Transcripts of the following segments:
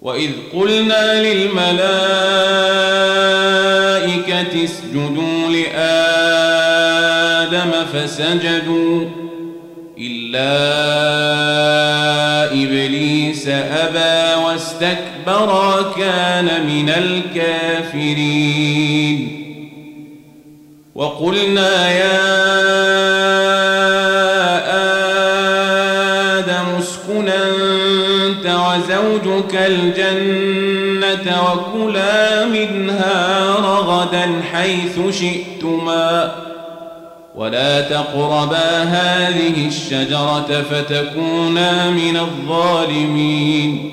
وإذ قلنا للملائكة اسجدوا لآدم فسجدوا إلا إبليس أبى واستكبر وكان من الكافرين وقلنا يا آدم اسكن أنت وزوجك الجنة وكلا منها رغدا حيث شئتما ولا تقربا هذه الشجرة فتكونا من الظالمين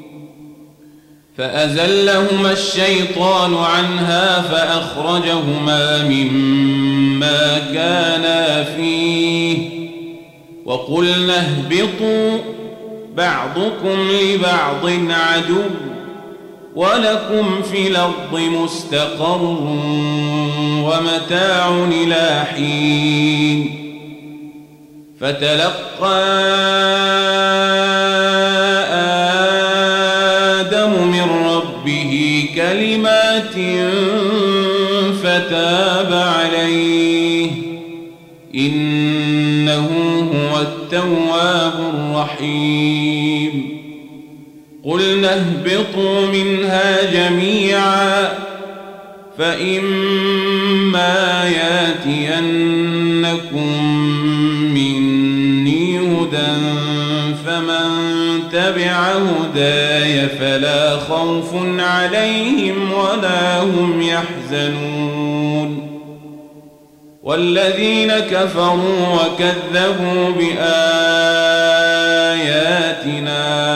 فأزلهما الشيطان عنها فأخرجهما مما كانا فيه وقلنا اهبطوا بعضكم لبعض عدو ولكم في الأرض مستقر ومتاع إلى حين فتلقى آدم من ربه كلمات فتاب عليه إنه هو التواب الرحيم قلنا اهبطوا منها جميعا فإما ياتينكم مني هدى فمن تبع هداي فلا خوف عليهم ولا هم يحزنون والذين كفروا وكذبوا بآياتنا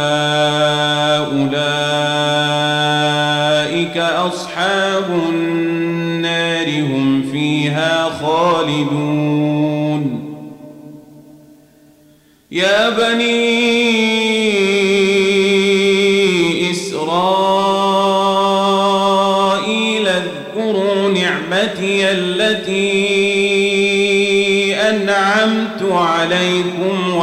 أولئك أصحاب النار هم فيها خالدون يا بني إسرائيل اذكروا نعمتي التي أنعمت عليكم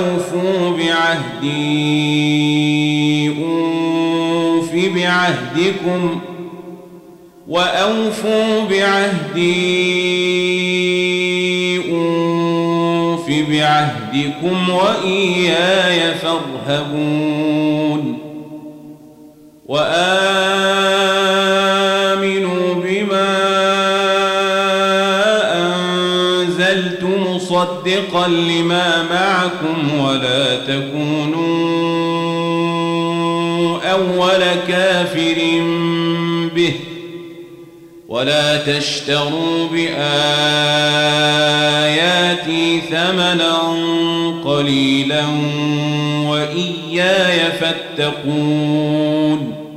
وأوفوا بعهدي أوف بعهدكم وإياي فارهبون وآمنوا بما أنزلت مصدقا لما معكم ولا تكونوا أول كافر به ولا تشتروا بآياتي ثمنا قليلا وإياي فاتقون